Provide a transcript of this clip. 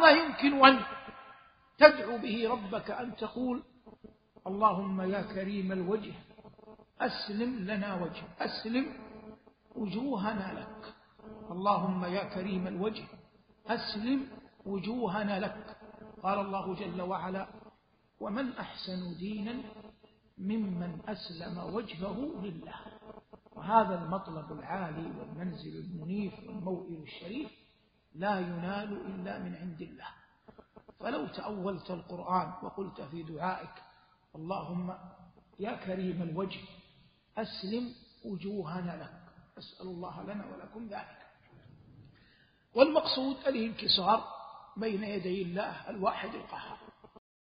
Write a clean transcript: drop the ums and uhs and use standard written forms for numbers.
ما يمكن أن تدعو به ربك أن تقول اللهم يا كريم الوجه أسلم لنا وجه، أسلم وجوهنا لك. اللهم يا كريم الوجه أسلم وجوهنا لك. قال الله جل وعلا ومن أحسن دينا ممن أسلم وجهه لله. وهذا المطلب العالي والمنزل المنيف والموئل الشريف لا ينال إلا من عند الله. فلو تأولت القرآن وقلت في دعائك اللهم يا كريم الوجه أسلم وجوهنا لك، أسأل الله لنا ولكم ذلك. والمقصود الانكسار بين يدي الله الواحد القهار.